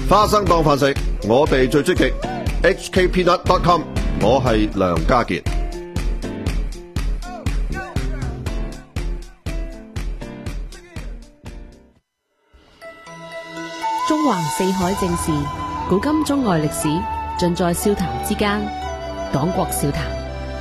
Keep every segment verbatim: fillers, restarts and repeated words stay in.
花生當飯食，我哋最積極。H K Peanut dot com， 我係梁家傑。 中環四海正事，古今中外歷史，盡在笑談之間。廣國笑談。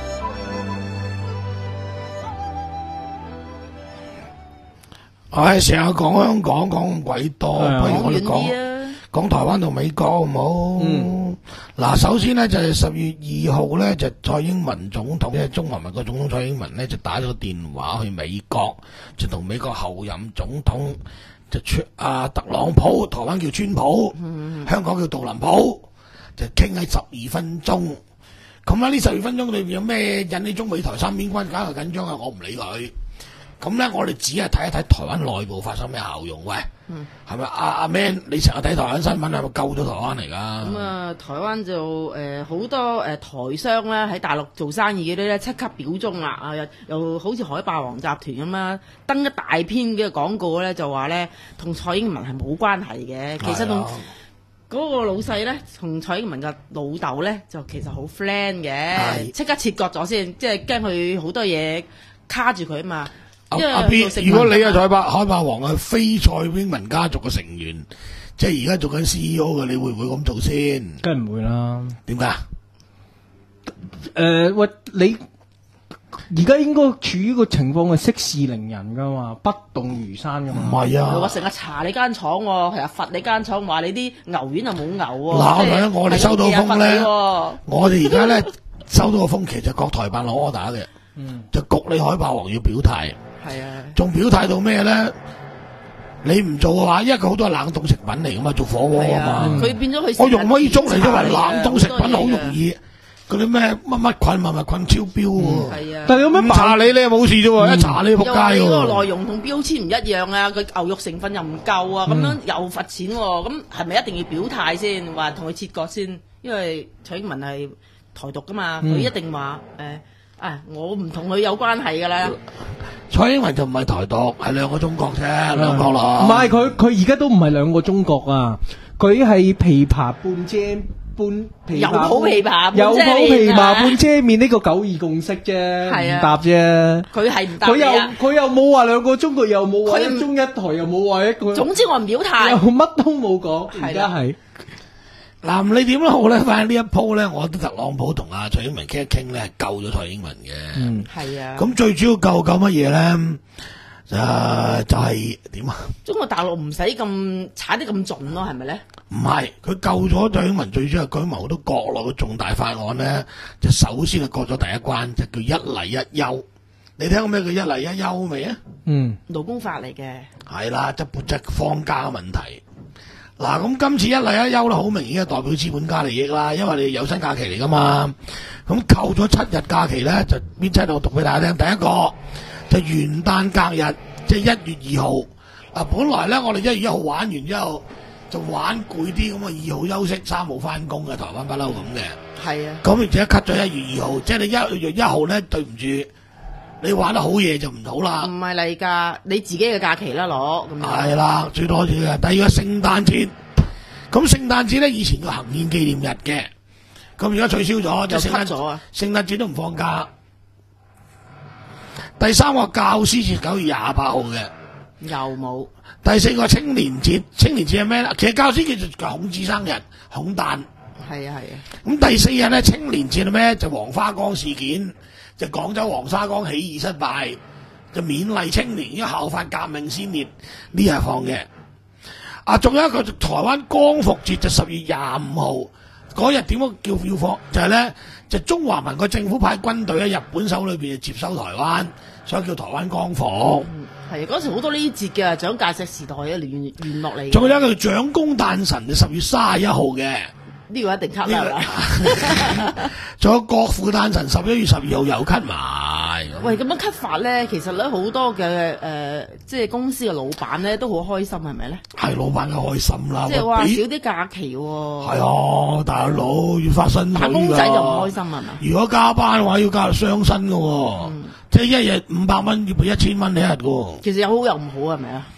唉，成日講香港講咁鬼多，不如我哋講講台灣同美國好唔好？嗯，嗱，首先呢，就係十月二號咧，就蔡英文總統，即係中華民國總統蔡英文咧，就打咗個電話去美國，就同美國後任總統就出阿特朗普，台灣叫川普，嗯、香港叫杜林普，就傾喺十二分鐘。咁喺呢十二分鐘裏邊有咩引起中美台三邊關係搞到緊張啊？我唔理佢。咁咧，我哋只係睇一睇台灣內部發生咩效用。喂，係咪阿阿 Man？你成日睇台灣新聞係咪救咗台灣嚟㗎？ 咁啊，台灣就誒好、呃、多誒、呃、台商咧喺大陸做生意嗰啲咧，即刻表忠啦！啊，又又好似海霸王集團咁啦，登一大篇嘅廣告咧，就話咧同蔡英文係冇關係嘅。其實同嗰個老細咧，同蔡英文嘅老豆咧，就其實好 friend 嘅，即刻切割咗先，即係驚佢好多嘢卡住佢啊嘛。 阿阿 B， 如果你係海霸海霸王係非蔡英文家族嘅成員，即係而家做緊 C E O 嘅，你會唔會咁做先？ 梗係唔會啦。點解？誒、呃，喂，你而家應該處於個情況係息事寧人噶嘛，不動如山噶嘛。唔係啊， 我成日查你間廠，係啊，罰你間廠，話你啲牛丸啊冇牛喎。 嗱，我哋收到風咧，我哋而家咧收到個風，其實國台辦攞 order 嘅，嗯，就焗你海霸王要表態。係啊，仲表態到咩咧？你唔做嘅話，因為佢好多係冷凍食品嚟噶嘛，做火鍋啊嘛。佢、嗯、變咗佢，我用威粥嚟都話冷凍食品好容易，嗰啲咩乜乜菌乜乜菌超標喎。係啊，但係有咩唔查你，你又冇事啫喎，嗯、一查你仆街喎。又話你個內容同標籤唔一樣啊，佢牛肉成分又唔夠啊，咁、嗯、樣又罰錢喎、啊。咁係咪一定要表態先？話同佢切割先？因為蔡英文係台獨噶嘛，佢、嗯、一定話誒。呃啊！我唔同佢有關係噶啦。蔡英文就唔係台獨，係兩個中國啫，兩個咯。 唔係佢，佢而家都唔係兩個中國啊！佢係琵琶半遮半琵琶，有抱琵琶，有抱琵琶半遮面呢個九二共識啫，唔答啫。佢係唔答。佢又佢又冇話兩個中國，又冇話一中一台，又冇話一個。總之我唔表態，又乜都冇講。而家係。 嗱，你點都好咧，反正呢一鋪咧，我覺得特朗普同阿蔡英文傾一傾咧，係救咗蔡英文嘅。嗯，係啊。咁最主要救救乜嘢咧？誒、呃，就係點啊？中國大陸唔使咁踩得咁盡咯，係咪咧？唔係，佢救咗蔡英文，最主要係舉謀好多國內嘅重大法案咧，就首先係過咗第一關，就叫一例一休。你聽過咩叫一例一休未啊？嗯，勞工法嚟嘅。係啦，即係即係放假嘅問題。嗱，咁今次一例一休咧，好明顯係代表資本家利益啦，因為你有薪假期嚟噶嘛。咁扣咗七日假期咧，就邊七度讀俾大家聽。第一個就元旦隔日，即係一月二號。嗱，本來咧我哋一月一號玩完之後就玩攰啲，咁啊二號休息，三號翻工嘅，台灣不嬲咁嘅。係啊。咁而且 cut 咗一月二號，即係你一月一號咧，對唔住。你玩得好嘢就唔好啦，唔係例假，你自己嘅假期啦攞，咁係啦，最多嘅。第二個聖誕節，咁聖誕節咧以前叫行憲紀念日嘅，咁而家取消咗，就聖誕咗啊，聖誕節都唔放假。第三個教師節九月廿八號嘅，又冇。第四個青年節，青年節係咩咧？其實教師節就孔子生日，孔誕。係啊係啊。咁第四日咧青年節係咩？就黃花崗事件。就廣州黃沙崗起義失敗，就勉勵青年，因為效法革命先烈呢日放嘅。啊，仲有一個台灣光復節就十月廿五號嗰日，點解叫要放？就係、是、咧，就中華民國政府派軍隊喺日本手裏邊接收台灣，所以叫台灣光復。係嗰、嗯、時好多呢啲節嘅，蔣介石時代嘅沿沿落嚟。仲有一個蔣公誕辰就十月三十一號嘅。呢個一定 cut 啦，仲有國父誕辰十一月十二號又 cut 埋。喂，咁樣 cut 法咧，其實咧好多嘅誒、呃，即係公司嘅老闆咧都好開心，係咪咧？係老闆嘅開心啦，即係話少啲假期喎。係啊，大佬要發薪水㗎。打工仔就唔開心係嘛？如果加班嘅話，要加雙薪㗎喎，嗯、即係一日五百蚊要俾一千蚊一日㗎喎。其實有好有唔好係咪啊？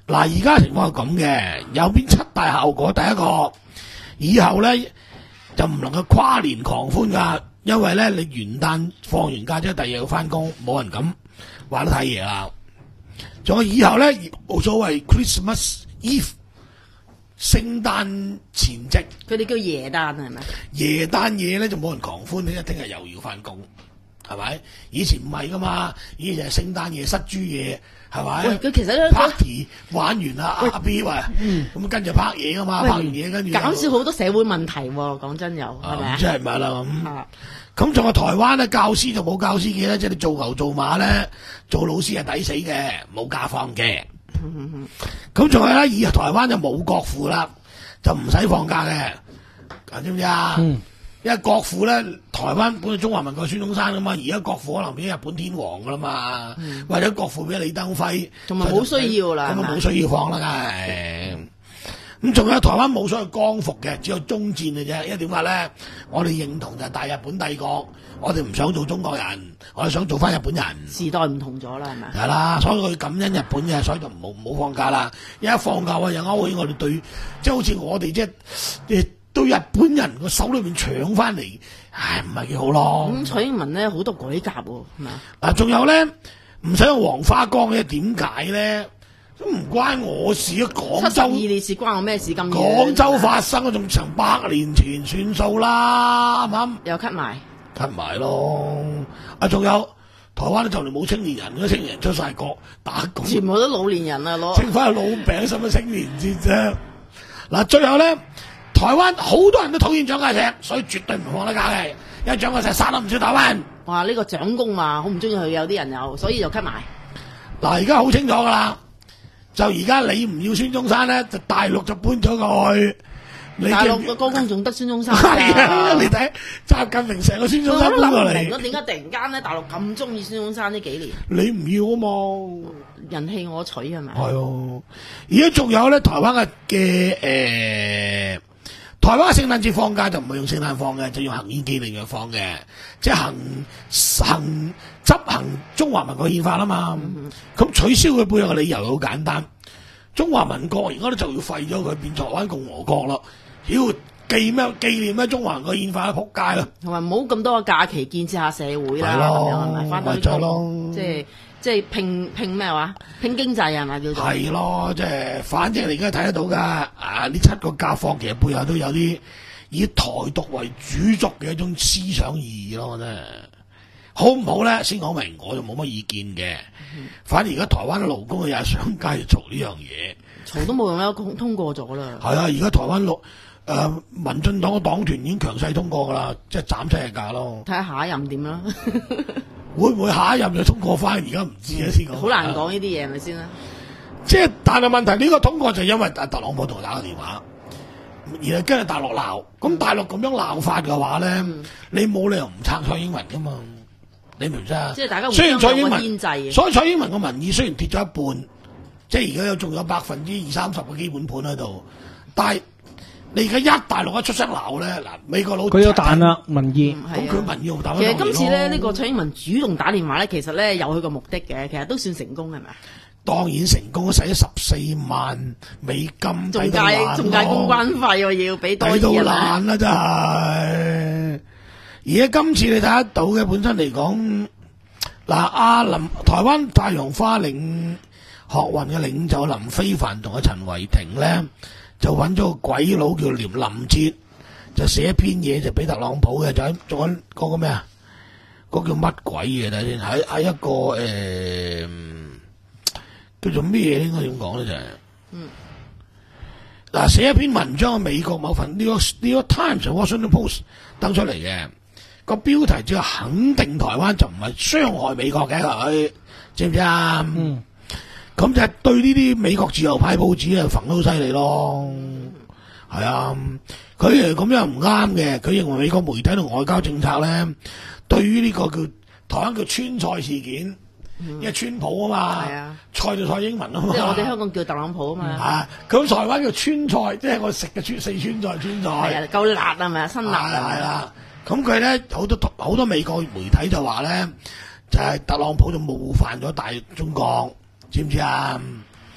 嗱，而家情況係咁嘅，有邊七大效果？第一個，以後咧就唔能夠跨年狂歡噶，因為咧你元旦放完假之後，第二日要翻工，冇人敢玩得太夜啦。仲有以後咧冇所謂 Christmas Eve 聖誕前夕， 佢哋叫耶誕係咪？ 耶誕夜咧就冇人狂歡，你一聽日又要翻工，係咪？以前唔係噶嘛，以前係聖誕夜、失豬夜。係咪？ 喂，佢其實咧 party 玩完啦，阿 B 話，咁跟住拍嘢噶嘛，拍完嘢跟住減少好多社會問題喎。講真又係咪啊？ 真係唔係啦咁。咁仲有台灣咧，教師就冇教師嘅咧，即係你做牛做馬咧，做老師係抵死嘅，冇假放嘅。咁仲有咧，以後台灣就冇國父啦，就唔使放假嘅，知唔知啊？因為國父咧，台灣本來中華民國孫中山噶嘛，而家國父可能變咗日本天皇噶啦嘛，嗯、或者國父變咗李登輝， 同埋冇需要啦， 咁啊冇需要放啦，梗係。咁仲有台灣冇所謂光復嘅，只有終戰嘅啫。因為點解咧？我哋認同就係大日本帝國，我哋唔想做中國人，我哋想做翻日本人。時代唔同咗啦，係咪？係啦，所以佢感恩日本嘅，所以就唔好唔好放假啦。一放假啊，又勾起我哋對，即係好似我哋即係。到日本人個手裏面搶翻嚟，唉，唔係幾好咯。咁蔡英文咧好多改革喎，係咪啊？嗱，仲有咧唔使用黃花崗嘅，點解咧？都唔關我事啊！廣州七十二烈士關我咩事？咁廣州發生啊，仲成百年前算數啦，啱唔啱？又 cut 埋 cut 埋咯。啊，仲有台灣就嚟冇青年人，嗰啲青年人出晒國打工，全部都老年人啊，攞剩翻係老餅，使乜青年節啫？嗱，最後咧。台灣好多人都討厭蔣介石，所以絕對唔放得假嘅。因為蔣介石殺得唔少台灣。哇！呢、這個蔣公嘛，好唔中意佢，有啲人有，所以就 cut 埋。嗱，而家好清楚噶啦，就而家你唔要孫中山咧，就大陸就搬咗過去。大陸個高峰仲得孫中山。係啊，你睇習近平成個孫中山搬過嚟。我點解突然間咧大陸咁中意孫中山呢幾年？你唔要啊嘛，人棄我取係咪？係哦，而家仲有咧，台灣嘅嘅誒。台灣嘅聖誕節放假就唔係用聖誕放嘅，就用行憲紀念日放嘅，即係行行執行中華民國憲法啦嘛。咁、嗯、取消佢背後嘅理由好簡單，中華民國而家咧就要廢咗佢，變台灣共和國咯。妖紀咩紀念咩中華民國憲法，撲街啦！同埋唔好咁多嘅假期建設下社會啦，咁樣係咪？翻到呢個即係。即係拼拼咩話？拼經濟係咪叫做？係咯，即係反正你而家睇得到㗎。啊，呢七個假放其實背後都有啲以台獨為主軸嘅一種思想意義咯，真係好唔好咧？先講明，我就冇乜意見嘅。嗯、反而而家台灣嘅勞工又係上街嘈呢樣嘢，嘈都冇用啦，通過咗啦。係啊，而家台灣勞誒民進黨嘅黨團已經強勢通過㗎啦，即係斬七日假咯。睇下下一任點啦。會唔會下一任就通過翻？而家唔知啊，先講。好難講呢啲嘢，係咪先啦？即係，但係問題呢、這個通過就因為特朗普同我打個電話，而係跟住大陸鬧。咁、嗯、大陸咁樣鬧法嘅話咧，嗯、你冇理由唔撐蔡英文噶嘛？你明唔明啊？即係大家雖然蔡英文，所以蔡英文個民意雖然跌咗一半，即係而家有仲有百分之二三十嘅基本盤喺度，但係。你而家一大陸一出聲鬧咧，嗱美國佬佢有彈啦民意，咁佢、嗯、民意好大。其實今次咧呢、呢個蔡英文主動打電話咧，其實咧有佢個目的嘅，其實都算成功係咪啊？當然成功，使咗十四萬美金，仲介仲介公關費喎，要俾多啲人。抵到爛啦真係！而家今次你睇得到嘅本身嚟講，嗱阿林台灣太陽花領學運嘅領袖林飛帆同阿陳為廷咧。就揾咗個鬼佬叫連林哲，就寫一篇嘢就俾特朗普嘅，就喺做緊嗰個咩啊？嗰、嗰個叫乜鬼嘢睇先？喺喺一個誒、呃、叫做咩嘢應該點講咧？就係嗯嗱寫一篇文章喺美國某份呢個呢個 Times Washington Post 登出嚟嘅，個標題只係肯定台灣就唔係傷害美國嘅佢，知唔知啊？嗯。咁就係對呢啲美國自由派報紙啊，焚得好犀利咯，係啊，佢誒咁樣唔啱嘅，佢認為美國媒體同外交政策咧，對於呢個叫台灣叫川菜事件，因為川普啊嘛，係啊，菜就蔡英文啊嘛，即係我哋香港叫特朗普啊嘛，啊，咁台灣叫川菜，即係我食嘅川四川菜川菜，係啊，夠辣係咪啊？辛辣係啦，咁佢咧好多好多美國媒體就話咧，就係、是、特朗普就冒犯咗大中國。知唔知啊？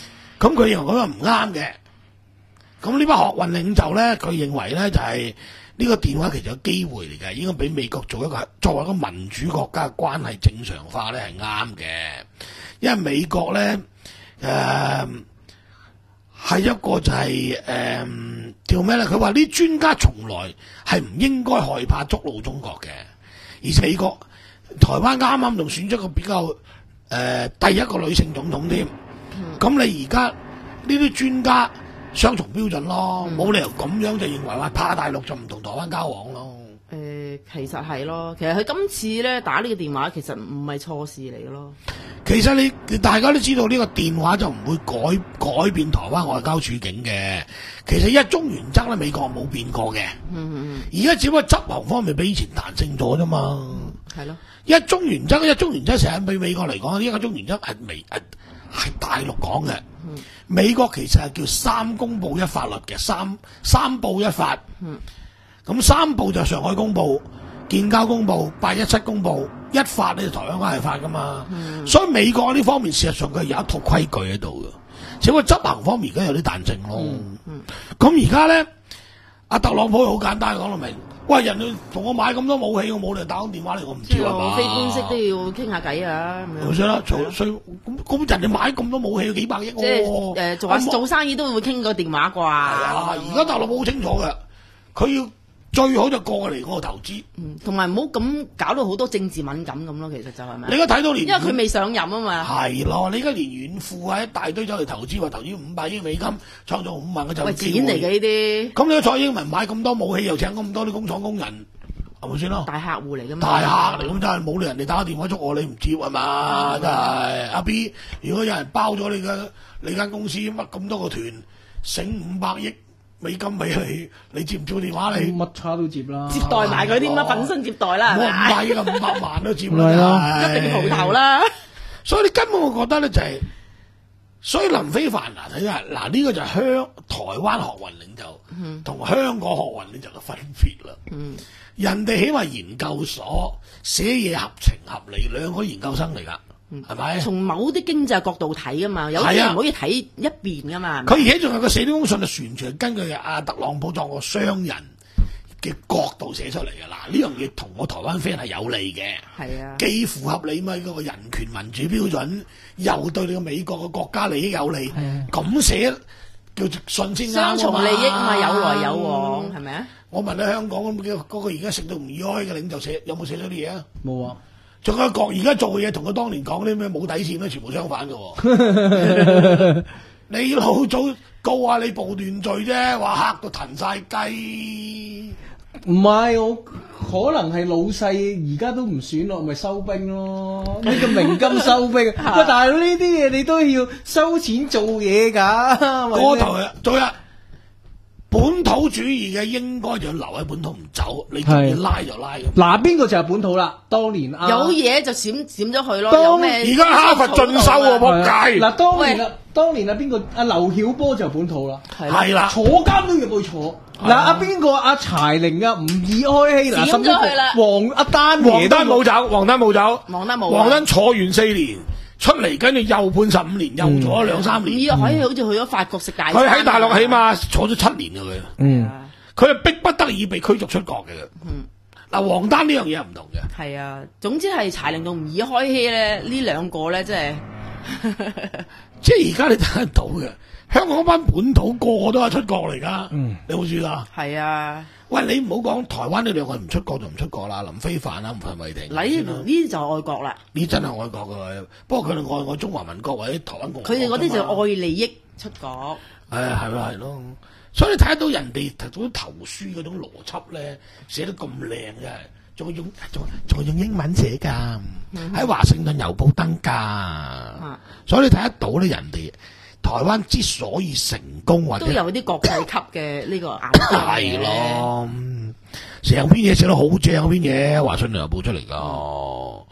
咁佢認為嗰個唔啱嘅。咁呢班學運領袖咧，佢認為咧就係、是、呢個電話其實有機會嚟嘅，應該俾美國做一個作為一個民主國家嘅關係正常化咧係啱嘅，因為美國咧誒係一個就係誒叫咩咧？佢話啲專家從來係唔應該害怕觸怒中國嘅，而且美國台灣啱啱仲選咗個比較誒、呃、第一個女性總統添，咁、嗯、你而家呢啲專家雙重標準咯，冇、嗯、理由咁樣就認為話怕大陸就唔同台灣交往咯。 誒、呃，其實係咯，其實佢今次咧打呢個電話其實唔係錯事嚟嘅咯。其實你大家都知道呢個電話就唔會改改變台灣外交處境嘅。其實一中原則咧，美國冇變過嘅。嗯嗯而家只不過執行方面比以前彈性咗啫嘛。係、嗯、咯。一中原則，一中原則成日對美國嚟講，呢個中原則係美係係大陸講嘅。嗯。美國其實係叫三公布一法律嘅，三三報一法。嗯。咁三報就上海公報、建交公報、八一七公報，一法呢就台灣關係法噶嘛、嗯。所以美國呢方面事實上佢有一套規矩喺度嘅，只不過執行方面而家有啲彈性咯。咁而家咧，阿特朗普好簡單講到明，喂，人哋同我買咁多武器，我冇理由打個電話嚟，我唔知啊嘛。 非官式都要傾下偈啊，咁樣。 冇錯啦，所所以咁咁人哋買咁多武器幾百億喎。即係誒、 呃、做做生意都會傾個電話啩。係啊，而家特朗普好清楚嘅，佢要。最好就過嚟嗰個投資， 嗯，同埋唔好咁搞到好多政治敏感咁咯。其實就係咪？ 你而家睇到連， 因為佢未上任啊嘛。 係咯，你而家連遠富啊一大堆走嚟投資，話投資五百億美金，創造五萬個就業機會。喂，錢嚟嘅呢啲。咁你個蔡英文買咁多武器，又請咁多啲工廠工人，係咪先咯？大客戶嚟㗎嘛。大客嚟咁真係冇理人哋打個電話捉我，你唔接係嘛？真係阿 B，如果有人包咗你嘅你間公司乜咁多個團，醒五百億。美金俾你，你接唔接電話你？乜叉都接啦，接待埋佢添啦，粉身接待啦，冇唔係啊，五百萬都接啦，一定蒲頭啦。所以你根本我覺得咧就係、是，所以林飛帆嗱睇下嗱呢個就係香台灣學運領袖同、嗯、香港學運領袖嘅分別啦。嗯，人哋起碼研究所寫嘢合情合理，兩個研究生嚟噶。係咪？從某啲經濟角度睇噶嘛，有啲唔可以睇一邊噶嘛。佢而且仲有個寫呢封信，就完全根據阿特朗普作個商人嘅角度寫出嚟嘅。嗱，呢樣嘢同我台灣 friend 係有利嘅。係啊，既符合你咪嗰個人權民主標準，又對你個美國嘅國家利益有利。咁寫叫做信先啱啊嘛。雙重利益嘛，有來有往，係咪啊？我問你香港咁嘅嗰個而家食到唔易開嘅領袖寫有冇寫咗啲嘢啊？冇啊。仲有國而家做嘅嘢同佢當年講啲咩冇底線咧，全部相反嘅。你老早告下你暴亂罪啫，話嚇到騰晒雞。唔係，我可能係老細而家都唔選咯，咪收兵咯。呢個鳴金收兵。喂，大佬呢啲嘢你都要收錢做嘢㗎。嗰頭啊，做啊！本土主義嘅應該就留喺本土唔走，你中意拉就拉。嗱，邊個就係本土啦？當年啊，有嘢就閃閃咗佢咯。當而家哈佛進修喎，仆街！嗱，當年啊，當年啊，邊個阿劉曉波就係本土啦。係啦，坐監都要去坐。嗱，阿邊個阿柴玲啊，唔易開氣嗱，閃咗佢啦。黃阿丹，黃丹冇走，黃丹冇走，黃丹冇。黃丹坐完四年。出嚟跟住又判十五年，又坐咗兩三年。咦、嗯？可以好似去咗法國食大餐。佢喺大陸起碼坐咗七年啊！佢，嗯，佢係逼不得已被驅逐出國嘅。嗯，嗱，黃丹呢樣嘢係唔同嘅。係啊，總之係柴玲同唔易開希咧，呢兩個咧，即係，即係而家你睇得到嘅。香港嗰班本土個個都係出國嚟噶。嗯，你好知啦。係啊。喂，你唔好講台灣呢兩個唔出國就唔出國啦，林飛帆啦，吳陳偉霆。嗱，呢啲就愛國啦。呢真係愛國㗎，不過佢哋愛愛中華民國或者台灣共和國。佢哋嗰啲就愛利益出國。誒係咯係咯，所以你睇得到人哋嗰啲投書嗰種邏輯咧，寫得咁靚嘅，仲用仲仲用英文寫㗎，喺、嗯、華盛頓郵報登㗎、啊。所以你睇得到咧，人哋。台灣之所以成功，或者都有啲國際級嘅呢個眼光嘅，係咯，成篇嘢寫得好正，嗰篇嘢華盛頓郵報出嚟噶。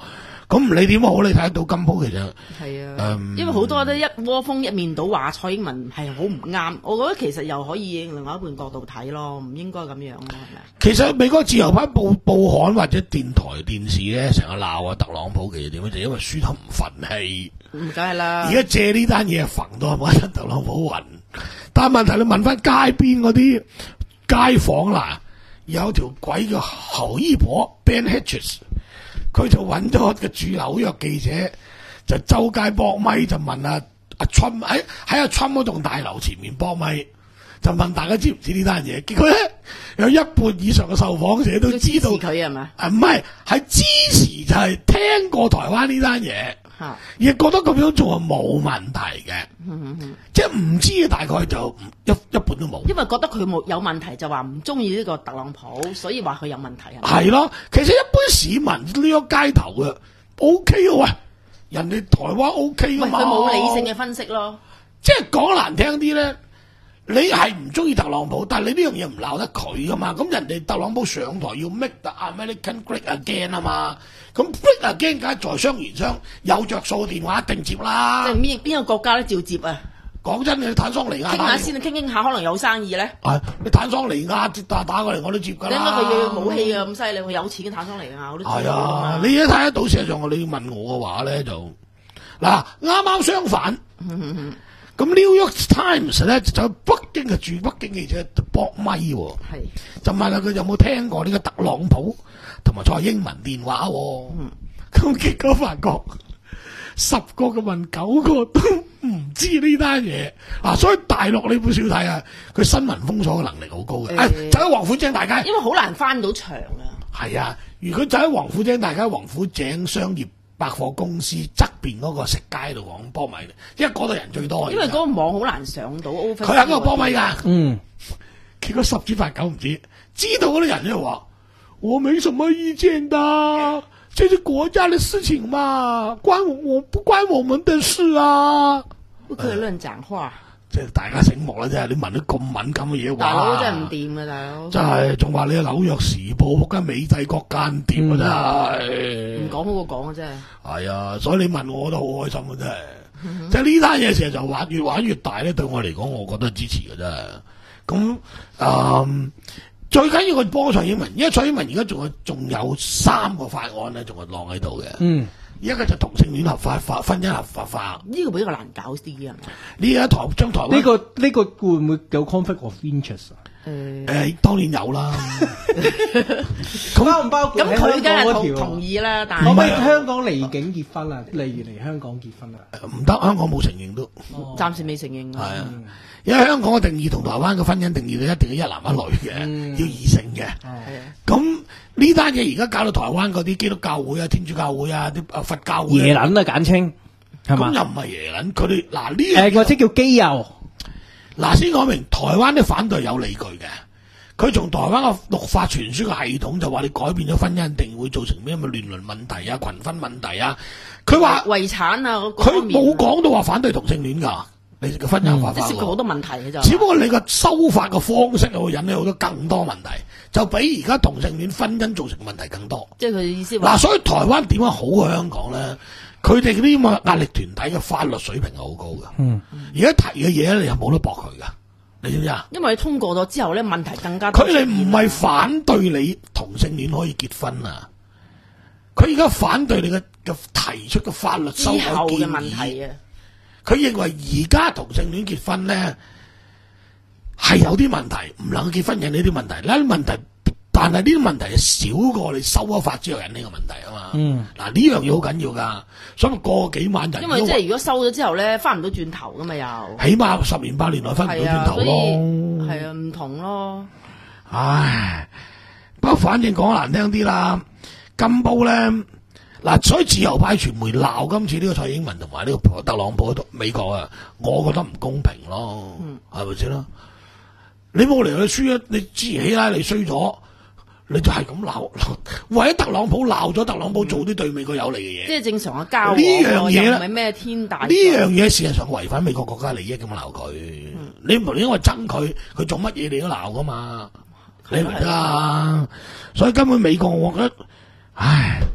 咁唔理點好，你睇得到今鋪其實係啊， 嗯、 因為好多都一窩蜂一面倒話蔡英文係好唔啱，我覺得其實又可以另外一半角度睇咯，唔應該咁樣咯，係咪？ 其實美國自由派報報刊或者電台電視咧，成日鬧啊特朗普，其實點樣就因為輸得唔憤氣， 唔梗係啦。 而家借呢單嘢揈到係咪特朗普暈？但係問題你問翻街邊嗰啲街坊啦，有條鬼叫侯姨婆 Ben Hedges。佢就揾咗個駐紐約記者，就周街搏咪，就問阿阿 Trump 喺喺阿 Trump 嗰棟大樓前面搏咪，就問大家知唔知呢單嘢？結果咧有一半以上嘅受訪者都知道佢係咪？ 啊，唔係，係支持就係聽過台灣呢單嘢， 嚇， 亦覺得咁樣做係冇問題嘅， 嗯嗯、 即係唔知嘅大概就一一半都冇。 因為覺得佢冇有問題，就話唔中意呢個特朗普，所以話佢有問題係咪？ 係咯，其實一般市民呢個街頭嘅 O K 喎，喂，人哋台灣 O K 噶嘛， 佢冇理性嘅分析咯。 即係講難聽啲咧，你係唔中意特朗普，但係你呢樣嘢唔鬧得佢噶嘛？咁人哋特朗普上台要 make the American great again 啊嘛，咁 great again 梗係在商言商，有着數電話一定接啦。 即係邊邊個國家都照接啊！ 講真，你坦桑尼亞傾下先，傾傾下可能有生意咧。 係你坦桑尼亞打打過嚟我都接㗎啦。 點解佢要武器啊咁犀利？佢有錢嘅坦桑尼亞我都知。係啊，你一睇得到，事實上你問我嘅話咧就嗱啱啱相反。咁 New York Times 咧就北京嘅駐北京記者搏咪喎，就問下佢有冇聽過呢個特朗普同埋蔡英文電話喎。咁、嗯、結果發覺十個嘅問九個都唔知呢單嘢啊，所以大陸你本少睇啊，佢新聞封鎖嘅能力好高嘅。誒、欸哎，就喺黃府井大街， 因為好難翻到場啊。 係啊，如果就喺黃府井大街、黃府井商業百貨公司側邊嗰個食街度講波米，因為嗰度人最多。 因為嗰個網好難上到。佢喺嗰個波米㗎。 嗯， 結果十之八九唔知，知道嗰啲人就話：我沒什麼意見的，這是國家的事情嘛，關我我不關我們的事啊。 不可以亂講話。 即係大家醒目啦，真係你問啲咁敏感嘅嘢， 大佬真係唔掂啊！大佬真係仲話你係紐約時報嗰間美帝國間諜啊！真係唔講好過講啊！真係係啊，所以你問我，我都好開心啊！真係，即係呢單嘢成日就玩越玩越大咧。對我嚟講，我覺得支持嘅真係。咁啊、嗯，最緊要佢幫蔡英文，因為蔡英文而家仲有仲有三個法案咧，仲係晾喺度嘅。嗯。一個就同性戀合法化，婚姻合法化，呢個比較難搞啲啊！ 呢個台將台灣呢個呢、這個會唔會有 conflict of interest 啊？ 誒、呃，當然有啦。 咁包唔包括？ 咁佢梗係同同意啦，但係可唔可以香港離境結婚啊？例如嚟香港結婚啊？ 唔得，香港冇承認都， 哦、暫時未承認。係啊，因為香港嘅定義同台灣嘅婚姻定義咧，一定要一男一女嘅，嗯、要異性嘅。咁呢單嘢而家搞到台灣嗰啲基督教會啊、天主教會啊、啲誒佛教會耶撚啊簡稱，係嘛？ 咁又唔係耶撚，佢哋嗱呢誒或者叫基友。 嗱，先講明台灣啲反對有理據嘅，佢從台灣嘅律法傳輸嘅系統就話你改變咗婚姻定會造成咩咁嘅亂倫問題啊、群婚問題啊。佢話遺產啊， 佢冇講到話反對同性戀㗎，你嘅婚姻合法化， 即係涉及好多問題嘅就。 只不過你個修法嘅方式會引起好多更多問題，就比而家同性戀婚姻造成問題更多。 即係佢意思話。 嗱，所以台灣點解好過香港咧？佢哋嗰啲咁嘅壓力團體嘅法律水平係好高㗎。嗯，而家提嘅嘢咧，你又冇得駁佢㗎。你知唔知啊？ 因為通過咗之後咧，問題更加多。 佢哋唔係反對你同性戀可以結婚啊，佢而家反對你嘅嘅提出嘅法律修改建議啊。佢認為而家同性戀結婚咧係有啲問題，唔能夠結婚引起啲問題。呢啲問題，但係呢啲問題係少過你修咗法之後引起嘅問題啊嘛。嗯，嗱呢樣嘢好緊要噶，所以過幾萬人。 因為即係如果收咗之後咧，翻唔到轉頭噶嘛又。 起碼十年八年內翻唔到轉頭咯。 係啊，唔同咯。 唉，不過反正講難聽啲啦，金煲咧嗱，所以自由派傳媒鬧今次呢個蔡英文同埋呢個特朗普美國啊，我覺得唔公平咯，係咪先啦？你冇嚟去輸啊！你之前希拉里衰咗。你就係咁鬧，為咗特朗普鬧咗特朗普做啲對美國有利嘅嘢， 即係正常嘅交往。 呢樣嘢咧， 唔係咩天大。呢樣嘢事實上違反美國國家利益咁鬧佢。嗯、你唔係因為憎佢，佢做乜嘢你都鬧噶嘛？你明唔明啊？所以根本美國我覺得，唉，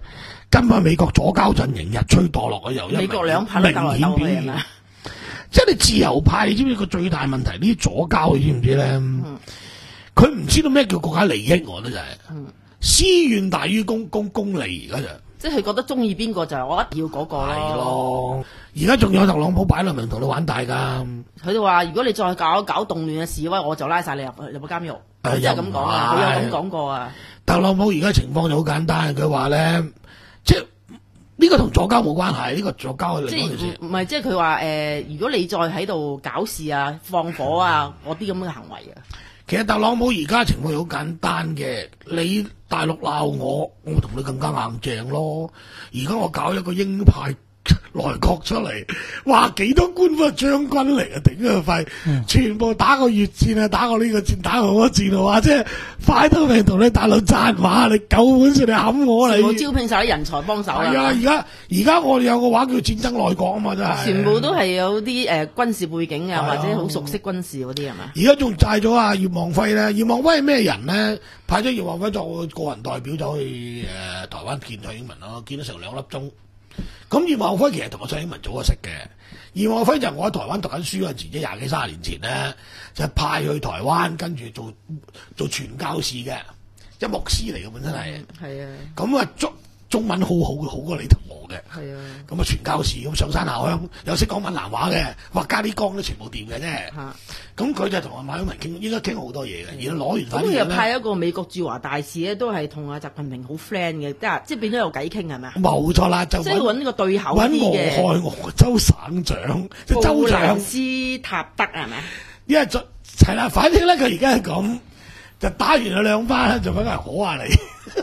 根本美國左膠陣營日趨墮落嘅，又美國兩派都鬥來鬥去啊！ 即係你自由派，你知唔知個最大問題？呢啲左膠，你知唔知咧？佢唔、嗯、知道咩叫國家利益，我覺得就係、是嗯、私怨大於公公公利，而家就即係佢覺得中意邊個就係我一定要嗰個咯。係咯， 而家仲有特朗普擺落明同你玩大噶。 佢哋話：如果你再搞搞動亂嘅示威，我就拉晒你入入個監獄。佢真係咁講啊！佢有咁講過啊！ 特朗普而家情況就好簡單，佢話咧，即係。呢個同左膠冇關係，呢、這個左膠係另一回事。 唔係，即係佢話誒，如果你再喺度搞事啊、放火啊嗰啲咁嘅行為啊， 其實特朗普而家情況好簡單嘅，你大陸鬧我，我同你更加硬淨咯。而家我搞一個鷹派內閣出嚟，哇幾多官府將軍嚟啊，頂佢肺，嗯、全部打過越戰啊，打過呢個戰，打過嗰個戰啊，哇！即係快到命同你大佬賺話，你夠本事你冚我嚟。 我招聘晒啲人才幫手啦。 係啊，而家而家我哋有個話叫戰爭內閣啊嘛，真係。全部都係有啲誒、呃、軍事背景啊，或者好熟悉軍事嗰啲係嘛？ 而家仲債咗啊葉望輝咧，葉望輝係咩人咧？派咗葉望輝作個人代表走去誒、呃、台灣見蔡英文咯，見咗成兩粒鐘。咁葉望輝其實同我蔡英文早就識嘅，葉望輝就我喺台灣讀緊書嗰陣時，即廿幾三十年前咧，就派去台灣跟住做做傳教士嘅，即牧師嚟嘅本身係。係啊。咁啊中中文好好好過你同我嘅。係啊。咁啊傳教士咁上山下鄉，又識講閩南話嘅，哇加啲光都全部掂嘅啫。嚇。咁佢就同阿馬英文傾，應該傾好多嘢嘅。而攞完翻嚟咧，咁佢又派一個美國駐華大使咧，都係同阿習近平好 friend 嘅，即係即係變咗有偈傾係咪啊？ 冇錯啦，就即係揾呢個對口啲嘅。揾俄亥俄州省長，即係州長斯塔德係咪？ 因為就係啦，反正咧佢而家係咁，就打完咗兩番，就揾人好下你。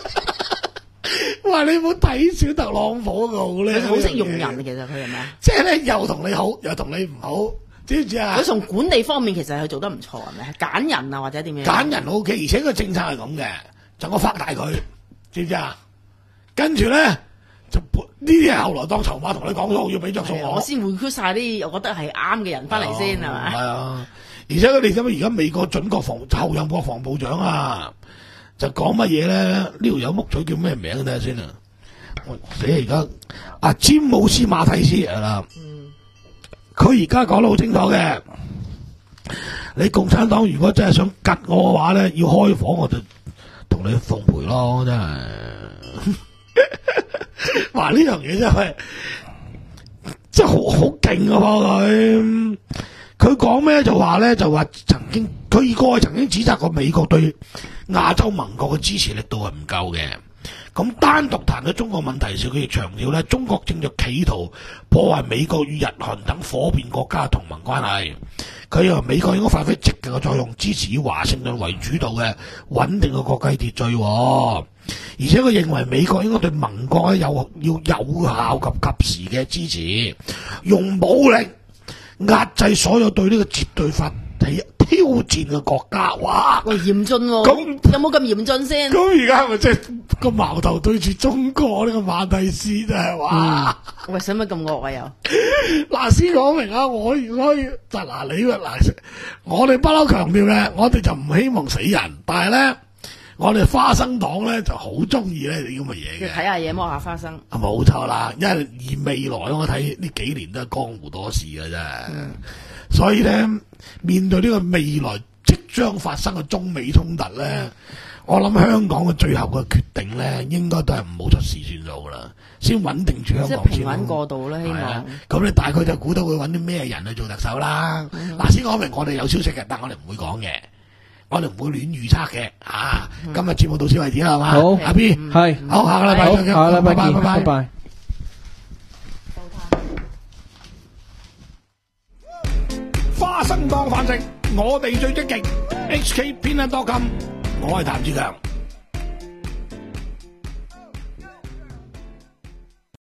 哇！你冇睇小特朗普嘅好咧， 好識用人其實佢係咪啊？ 即係咧又同你好，又同你唔好。知唔知啊？ 佢從管理方面其實佢做得唔錯，係咪？揀人啊或者點樣？ 揀人 O K， 而且個政策係咁嘅，就我發大佢，知唔知啊？跟住咧就呢啲係後來當籌碼同你講咗，要俾着數我， 我先 recruit 晒啲我覺得係啱嘅人翻嚟先係咪？ 係啊，而且你知唔知而家美國準國防後任國防部長啊，就講乜嘢咧？呢條友木嘴叫咩名睇下先啊！我死而家阿詹姆斯馬蒂斯係啦。佢而家講得好清楚嘅，你共產黨如果真係想吉我嘅話咧，要開火我就同你奉陪咯，真係。話呢樣嘢真係真係好好勁啊！佢佢講咩就話咧，就話曾經佢過去曾經指責過美國對亞洲盟國嘅支持力度係唔夠嘅。咁單獨談到中國問題時，佢亦強調咧，中國正在企圖破壞美國與日韓等火遍國家嘅同盟關係。佢認為美國應該發揮積極嘅作用，支持以華盛頓為主導嘅穩定嘅國際秩序。而且佢認為美國應該對盟國有要有效及及時嘅支持，用武力壓制所有對呢個絕對法體挑戰嘅國家。哇！ 喂，嚴峻喎！咁有冇咁嚴峻先？ 咁而家係咪即係個矛頭對住中國呢個馬蒂斯真係哇！ 喂，使乜咁惡啊又？ 嗱，先講明啊，我如果就嗱你嗱，我哋不嬲強調嘅，我哋就唔希望死人，但係咧，我哋花生黨咧就好中意咧啲咁嘅嘢嘅。 睇下嘢，摸下花生。 啊，冇錯啦，因為而未來我睇呢幾年都係江湖多事嘅啫。嗯、所以咧，面對呢個未來即將發生嘅中美衝突咧，嗯、我諗香港嘅最後嘅決定咧，應該都係唔好出事算數啦，先穩定住香港先。 即係平穩過渡啦，希望。咁你大概就估到會揾啲咩人去做特首啦。嗱、嗯，先講明我哋有消息嘅，但我哋唔會講嘅。我哋唔會亂預測嘅，啊！今日節目到此為止啦，係嘛？ 好， 阿 B 係， 好，下個禮拜再見， 下個禮拜見，拜拜。 花生當飯食，我哋最積極。H K Peanut dot com，我係譚志強。